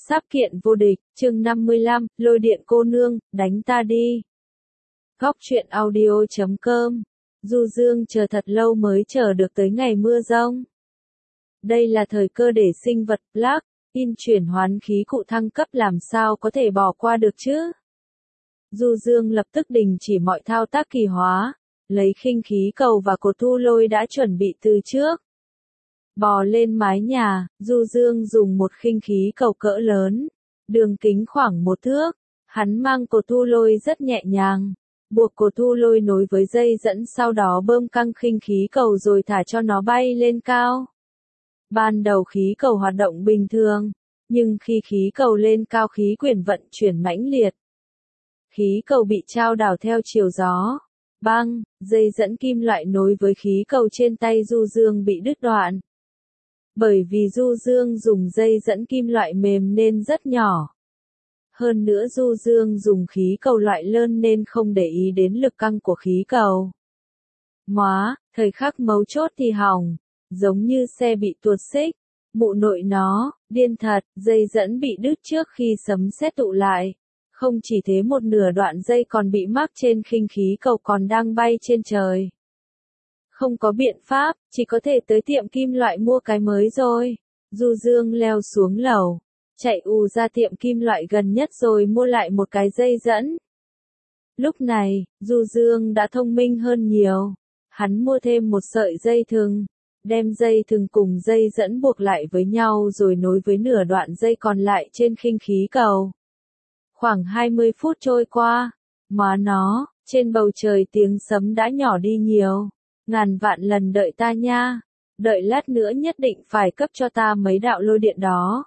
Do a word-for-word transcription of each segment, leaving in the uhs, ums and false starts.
Sáp kiện vô địch, chương năm mươi lăm, lôi điện cô nương, đánh ta đi. Góc truyện audio chấm com. Du Dương chờ thật lâu mới chờ được tới ngày mưa rông. Đây là thời cơ để sinh vật plug in chuyển hoán khí cụ thăng cấp, làm sao có thể bỏ qua được chứ? Du Dương lập tức đình chỉ mọi thao tác kỳ hóa, lấy khinh khí cầu và cột thu lôi đã chuẩn bị từ trước. Bò lên mái nhà, Du Dương dùng một khinh khí cầu cỡ lớn, đường kính khoảng một thước. Hắn mang cột thu lôi rất nhẹ nhàng, buộc cột thu lôi nối với dây dẫn, sau đó bơm căng khinh khí cầu rồi thả cho nó bay lên cao. Ban đầu khí cầu hoạt động bình thường, nhưng khi khí cầu lên cao khí quyển vận chuyển mãnh liệt. Khí cầu bị chao đảo theo chiều gió. Băng, dây dẫn kim loại nối với khí cầu trên tay Du Dương bị đứt đoạn. Bởi vì Du Dương dùng dây dẫn kim loại mềm nên rất nhỏ. Hơn nữa Du Dương dùng khí cầu loại lớn nên không để ý đến lực căng của khí cầu. Móa, thời khắc mấu chốt thì hỏng, giống như xe bị tuột xích. Mụ nội nó, điên thật, dây dẫn bị đứt trước khi sấm sét tụ lại. Không chỉ thế, một nửa đoạn dây còn bị mắc trên khinh khí cầu còn đang bay trên trời. Không có biện pháp, chỉ có thể tới tiệm kim loại mua cái mới rồi. Du Dương leo xuống lầu, chạy ù ra tiệm kim loại gần nhất rồi mua lại một cái dây dẫn. Lúc này, Du Dương đã thông minh hơn nhiều. Hắn mua thêm một sợi dây thừng, đem dây thừng cùng dây dẫn buộc lại với nhau rồi nối với nửa đoạn dây còn lại trên khinh khí cầu. Khoảng hai mươi phút trôi qua, má nó, trên bầu trời tiếng sấm đã nhỏ đi nhiều. Ngàn vạn lần đợi ta nha, đợi lát nữa nhất định phải cấp cho ta mấy đạo lôi điện đó.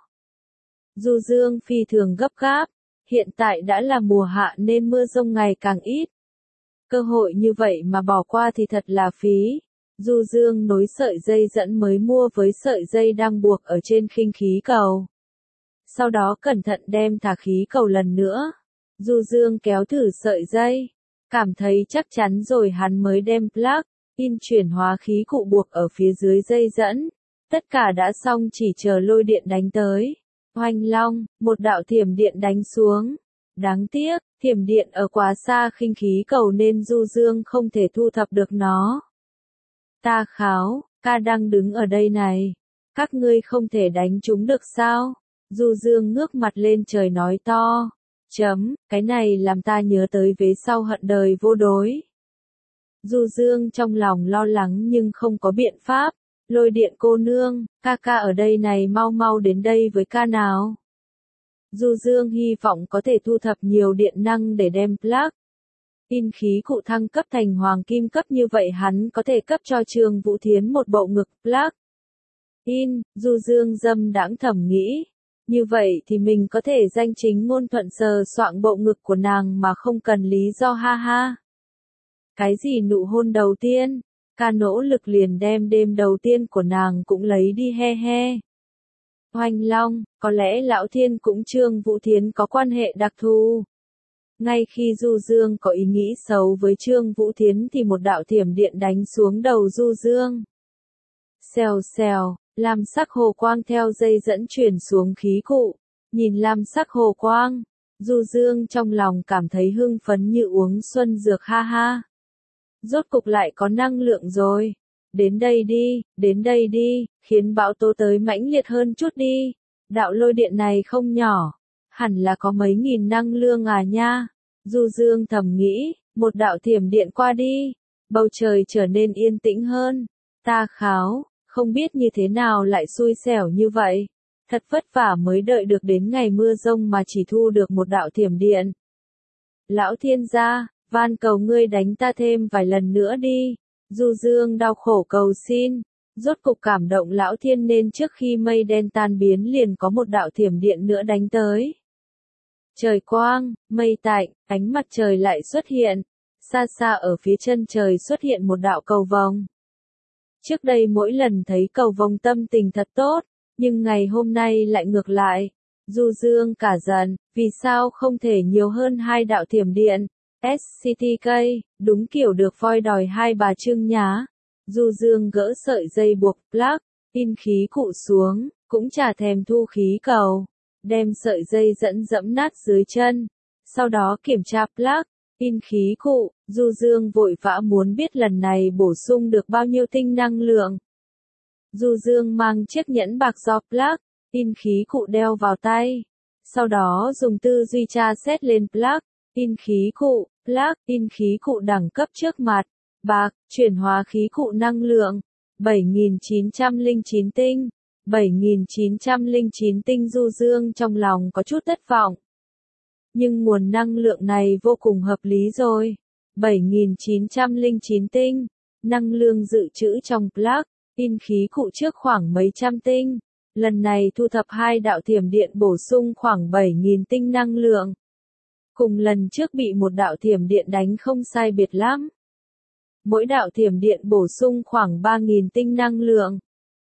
Du Dương phi thường gấp gáp, hiện tại đã là mùa hạ nên mưa rông ngày càng ít. Cơ hội như vậy mà bỏ qua thì thật là phí. Du Dương nối sợi dây dẫn mới mua với sợi dây đang buộc ở trên khinh khí cầu. Sau đó cẩn thận đem thả khí cầu lần nữa. Du Dương kéo thử sợi dây, cảm thấy chắc chắn rồi hắn mới đem plug in chuyển hóa khí cụ buộc ở phía dưới dây dẫn. Tất cả đã xong, chỉ chờ lôi điện đánh tới. Oanh long, một đạo thiểm điện đánh xuống. Đáng tiếc, thiểm điện ở quá xa khinh khí cầu nên Du Dương không thể thu thập được nó. Ta kháo, ca đang đứng ở đây này. Các ngươi không thể đánh chúng được sao? Du Dương ngước mặt lên trời nói to. Chấm, cái này làm ta nhớ tới vế sau hận đời vô đối. Du Dương trong lòng lo lắng nhưng không có biện pháp. Lôi điện cô nương, ca ca ở đây này, mau mau đến đây với ca nào. Du Dương hy vọng có thể thu thập nhiều điện năng để đem plug in khí cụ thăng cấp thành hoàng kim cấp, như vậy hắn có thể cấp cho Trương Vũ Thiến một bộ ngực plug in. Du Dương dâm đãng thầm nghĩ, như vậy thì mình có thể danh chính ngôn thuận sờ soạng bộ ngực của nàng mà không cần lý do, ha ha. Cái gì nụ hôn đầu tiên, ca nỗ lực liền đem đêm đầu tiên của nàng cũng lấy đi, he he. Oanh long, có lẽ Lão Thiên cũng Trương Vũ Thiến có quan hệ đặc thù. Ngay khi Du Dương có ý nghĩ xấu với Trương Vũ Thiến thì một đạo thiểm điện đánh xuống đầu Du Dương. Xèo xèo, lam sắc hồ quang theo dây dẫn chuyển xuống khí cụ. Nhìn lam sắc hồ quang, Du Dương trong lòng cảm thấy hưng phấn như uống xuân dược, ha ha. Rốt cục lại có năng lượng rồi. Đến đây đi, đến đây đi, khiến bão tố tới mãnh liệt hơn chút đi. Đạo lôi điện này không nhỏ, hẳn là có mấy nghìn năng lượng à nha. Du Dương thầm nghĩ, một đạo thiểm điện qua đi, bầu trời trở nên yên tĩnh hơn. Ta kháo, không biết như thế nào lại xui xẻo như vậy. Thật vất vả mới đợi được đến ngày mưa rông mà chỉ thu được một đạo thiểm điện. Lão Thiên gia, van cầu ngươi đánh ta thêm vài lần nữa đi. Du Dương đau khổ cầu xin, rốt cục cảm động Lão Thiên nên trước khi mây đen tan biến liền có một đạo thiểm điện nữa đánh tới. Trời quang, mây tạnh, ánh mặt trời lại xuất hiện, xa xa ở phía chân trời xuất hiện một đạo cầu vồng. Trước đây mỗi lần thấy cầu vồng tâm tình thật tốt, nhưng ngày hôm nay lại ngược lại. Du Dương cả giận, vì sao không thể nhiều hơn hai đạo thiểm điện? ét xê tê ca, đúng kiểu được voi đòi hai bà trưng nhá. Du Dương gỡ sợi dây buộc plug in khí cụ xuống, cũng chả thèm thu khí cầu. đem sợi dây dẫn dẫm nát dưới chân. Sau đó kiểm tra plug-in khí cụ, Du Dương vội vã muốn biết lần này bổ sung được bao nhiêu tinh năng lượng. Du Dương mang chiếc nhẫn bạc do plug-in khí cụ đeo vào tay. Sau đó dùng tư duy tra xét lên plug-in khí cụ, plug-in khí cụ đẳng cấp trước mặt, bạc, chuyển hóa khí cụ năng lượng, bảy nghìn chín trăm lẻ chín tinh, bảy nghìn chín trăm lẻ chín tinh. Du Dương trong lòng có chút thất vọng. Nhưng nguồn năng lượng này vô cùng hợp lý rồi. bảy nghìn chín trăm lẻ chín tinh, năng lượng dự trữ trong plug-in khí cụ trước khoảng mấy trăm tinh. Lần này thu thập hai đạo thiểm điện bổ sung khoảng bảy nghìn tinh năng lượng. Cùng lần trước bị một đạo thiểm điện đánh không sai biệt lắm. Mỗi đạo thiểm điện bổ sung khoảng ba nghìn tinh năng lượng.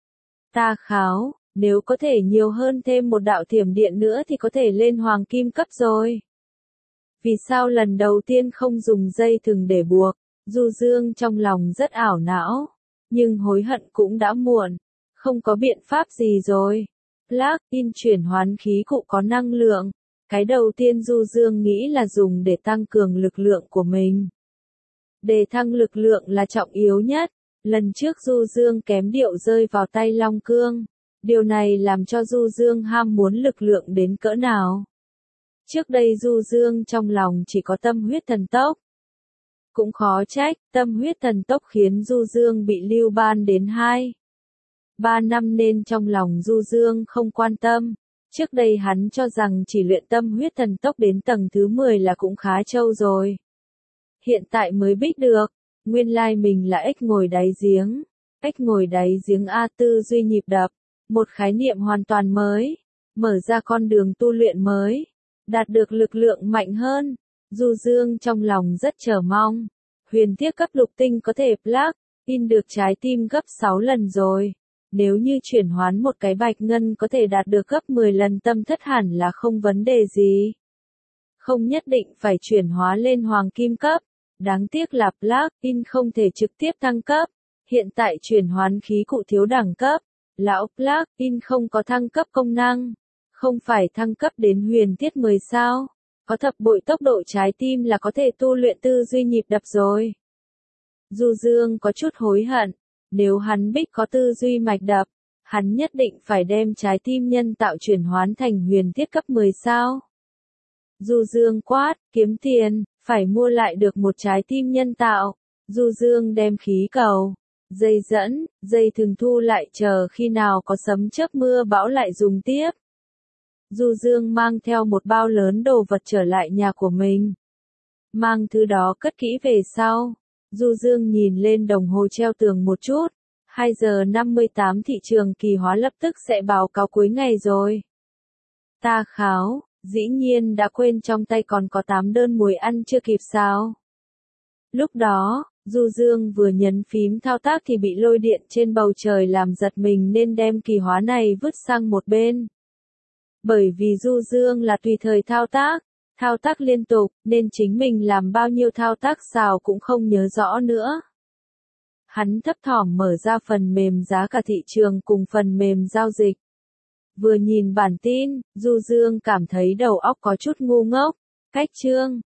Ta kháo, nếu có thể nhiều hơn thêm một đạo thiểm điện nữa thì có thể lên hoàng kim cấp rồi. Vì sao lần đầu tiên không dùng dây thừng để buộc? Du Dương trong lòng rất ảo não. Nhưng hối hận cũng đã muộn. Không có biện pháp gì rồi. Plug-in chuyển hoán khí cụ có năng lượng. Cái đầu tiên Du Dương nghĩ là dùng để tăng cường lực lượng của mình. Đề thăng lực lượng là trọng yếu nhất. Lần trước Du Dương kém điệu rơi vào tay Long Cương. Điều này làm cho Du Dương ham muốn lực lượng đến cỡ nào. Trước đây Du Dương trong lòng chỉ có tâm huyết thần tốc. Cũng khó trách, tâm huyết thần tốc khiến Du Dương bị lưu ban đến hai ba năm nên trong lòng Du Dương không quan tâm. Trước đây hắn cho rằng chỉ luyện tâm huyết thần tốc đến tầng thứ mười là cũng khá trâu rồi. Hiện tại mới biết được, nguyên lai mình là ếch ngồi đáy giếng. Ếch ngồi đáy giếng A, tư duy nhịp đập, một khái niệm hoàn toàn mới, mở ra con đường tu luyện mới, đạt được lực lượng mạnh hơn. Du Dương trong lòng rất chờ mong. Huyền thiết cấp lục tinh có thể plug-in được trái tim gấp sáu lần rồi. Nếu như chuyển hoán một cái bạch ngân có thể đạt được gấp mười lần tâm thất hẳn là không vấn đề gì. Không nhất định phải chuyển hóa lên hoàng kim cấp. Đáng tiếc là plug-in không thể trực tiếp thăng cấp. Hiện tại chuyển hoán khí cụ thiếu đẳng cấp. Lão plug-in không có thăng cấp công năng. Không phải thăng cấp đến huyền thiết mười sao. Có thập bội tốc độ trái tim là có thể tu luyện tư duy nhịp đập rồi. Du Dương có chút hối hận. Nếu hắn biết có tư duy mạch đập, hắn nhất định phải đem trái tim nhân tạo chuyển hoán thành huyền thiết cấp mười sao. Du Dương quát, kiếm tiền, phải mua lại được một trái tim nhân tạo. Du Dương đem khí cầu, dây dẫn, dây thừng thu lại chờ khi nào có sấm chớp mưa bão lại dùng tiếp. Du Dương mang theo một bao lớn đồ vật trở lại nhà của mình. Mang thứ đó cất kỹ về sau. Du Dương nhìn lên đồng hồ treo tường một chút. hai giờ năm mươi tám thị trường kỳ hóa lập tức sẽ báo cáo cuối ngày rồi. Ta kháo, dĩ nhiên đã quên trong tay còn có tám đơn muối ăn chưa kịp sao. Lúc đó, Du Dương vừa nhấn phím thao tác thì bị lôi điện trên bầu trời làm giật mình nên đem kỳ hóa này vứt sang một bên. Bởi vì Du Dương là tùy thời thao tác, thao tác liên tục, nên chính mình làm bao nhiêu thao tác xào cũng không nhớ rõ nữa. Hắn thấp thỏm mở ra phần mềm giá cả thị trường cùng phần mềm giao dịch. Vừa nhìn bản tin, Du Dương cảm thấy đầu óc có chút ngu ngốc. Cách chương